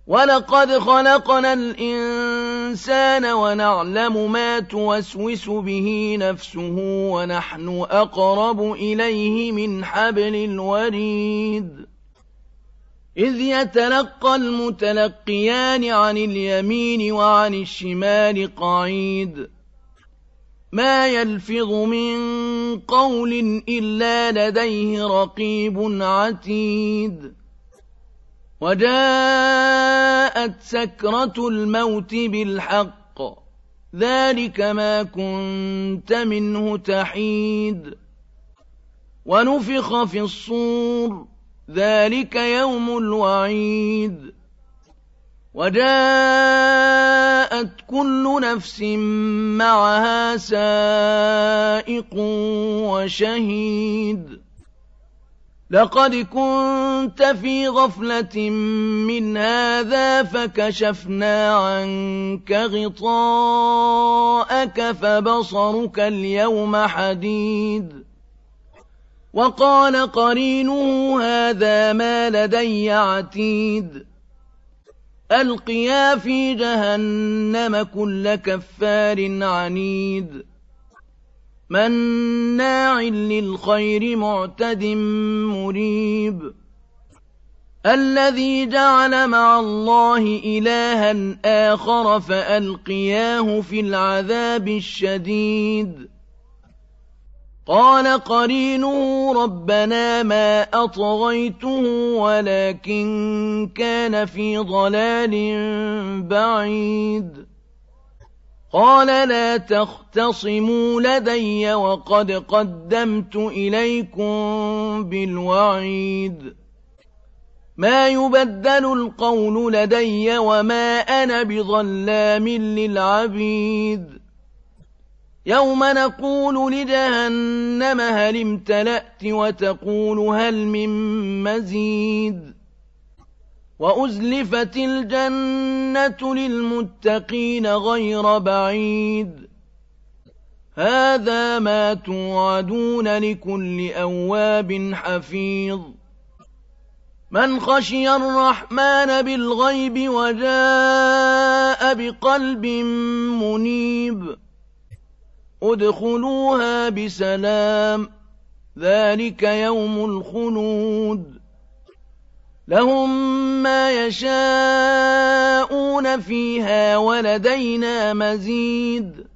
وَلَقَدْ خَلَقْنَا الْإِنسَانَ وَنَعْلَمُ مَا تُوَسْوِسُ بِهِ نَفْسُهُ وَنَحْنُ أَقْرَبُ إِلَيْهِ مِنْ حَبْلِ الْوَرِيدِ إِذْ يَتَلَقَّى الْمُتَلَقِّيَانِ عَنِ الْيَمِينِ وَعَنِ الشِّمَالِ قَعِيدٌ مَا يَلْفِظُ مِن قَوْلٍ إِلَّا لَدَيْهِ رَقِيبٌ عَتِيدٌ وَجَاءَتْ سَكْرَةُ الْمَوْتِ بِالْحَقِّ ذَلِكَ مَا كُنتَ مِنْهُ تَحِيدُ وَنُفِخَ فِي الصُّورِ ذَلِكَ يَوْمُ الْوَعِيدِ وَجَاءَتْ كُلُّ نَفْسٍ مَّعَهَا سَائِقٌ وَشَهِيدٌ لَقَدْ كُنتَ فِي غَفْلَةٍ مِّنْ هَٰذَا فَكَشَفْنَا عَنكَ غِطَاءَكَ فَبَصَرُكَ الْيَوْمَ حَدِيدٌ وَقَالَ قَرِينُهُ هَٰذَا مَا لَدَيَّ عَتِيدٌ أَلْقِيَا فِي جَهَنَّمَ كُلَّ كَفَّارٍ عَنِيدٍ مَّنَّاعٍ لِّلْخَيْرِ مُعْتَدٍ مُّرِيبٍ الَّذِي جَعَلَ مَعَ اللَّهِ إِلَٰهًا آخَرَ فَأَلْقِيَاهُ فِي الْعَذَابِ الشَّدِيدِ قَالَ قَرِينُهُ رَبَّنَا مَا أَطْغَيْتُهُ وَلَٰكِن كَانَ فِي ضَلَالٍ بَعِيدٍ قَالَ لَا تَخْتَصِمُوا لَدَيَّ وَقَدْ قَدَّمْتُ إِلَيْكُم بِالْوَعِيدِ مَا يُبَدَّلُ الْقَوْلُ لَدَيَّ وَمَا أَنَا بِظَلَّامٍ لِّلْعَبِيدِ يَوْمَ نَقُولُ لِجَهَنَّمَ هَلِ امْتَلَأْتِ وَتَقُولُ هَلْ مِن مَّزِيدٍ وَأُزْلِفَتِ الْجَنَّةُ لِلْمُتَّقِينَ غَيْرَ بَعِيدٍ هَٰذَا مَا تُوعَدُونَ لِكُلِّ أَوَّابٍ حَفِيظٍ مَّنْ خَشِيَ الرَّحْمَٰنَ بِالْغَيْبِ وَجَاءَ بِقَلْبٍ مُّنِيبٍ ادْخُلُوهَا بِسَلَامٍ ذَٰلِكَ يَوْمُ الْخُلُودِ لَهُم مَّا يَشَاءُونَ فِيهَا وَلَدَيْنَا مَزِيدٌ